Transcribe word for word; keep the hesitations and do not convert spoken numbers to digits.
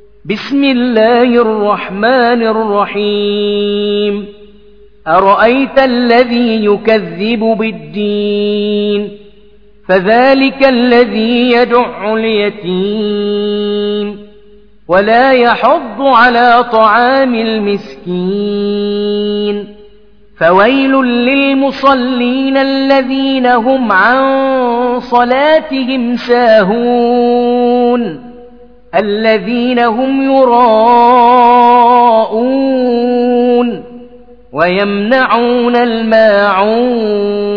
بسم الله الرحمن الرحيم أرأيت الذي يكذب بالدين فذلك الذي يدع اليتيم ولا يحض على طعام المسكين فويل للمصلين الذين هم عن صلاتهم ساهون الذين هم يراءون ويمنعون الماعون